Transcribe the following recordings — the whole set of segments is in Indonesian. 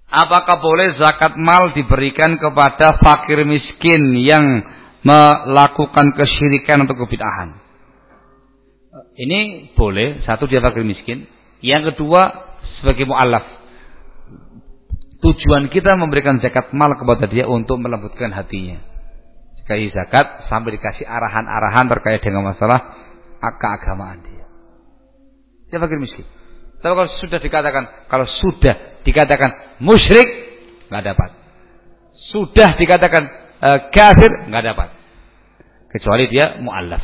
Apakah boleh zakat mal diberikan kepada fakir miskin yang melakukan kesyirikan atau kebid'ahan? Ini boleh, satu dia fakir miskin, yang kedua sebagai mu'allaf. Tujuan kita memberikan zakat mal kepada dia untuk melembutkan hatinya. Sekali zakat sampai dikasih arahan-arahan terkait dengan masalah keagamaan dia. Dia fakir miskin. Tapi kalau sudah dikatakan musyrik, nggak dapat. Sudah dikatakan kafir, nggak dapat. Kecuali dia mu'allaf.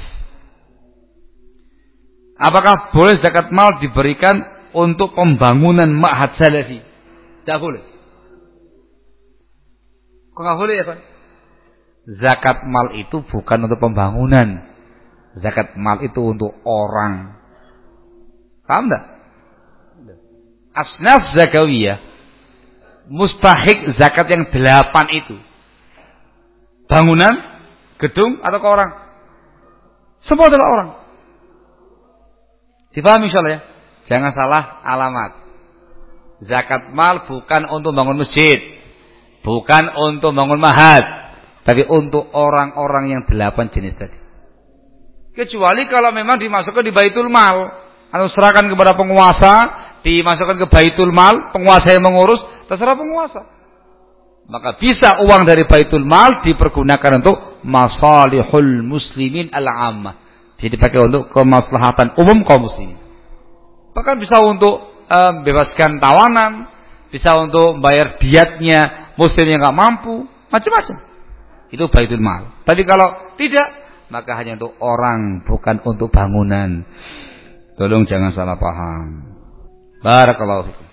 Apakah boleh zakat mal diberikan untuk pembangunan ma'had salafi? Tidak boleh. Kok nggak boleh ya Pak? Zakat mal itu bukan untuk pembangunan. Zakat mal itu untuk orang. Paham enggak? Asnaf zakawiyah mustahik zakat yang 8 itu. Bangunan, gedung atau ke orang? Semua adalah orang. Dipahami insyaallah ya? Jangan salah alamat. Zakat mal bukan untuk bangun masjid, bukan untuk bangun ma'had, tapi untuk orang-orang yang 8 jenis tadi. Kecuali kalau memang dimasukkan di baitul mal, atau serahkan kepada penguasa, dimasukkan ke baitul mal, penguasa yang mengurus, terserah penguasa. Maka bisa uang dari baitul mal dipergunakan untuk masalihul muslimin al-ammah. Jadi dipakai untuk kemaslahatan umum kaum muslimin. Bahkan bisa untuk bebaskan tawanan, bisa untuk bayar diatnya muslim yang enggak mampu, macam-macam. Itu baitul mal. Tapi kalau tidak, maka hanya untuk orang, bukan untuk bangunan. Tolong jangan salah paham. Barakallahu fikum.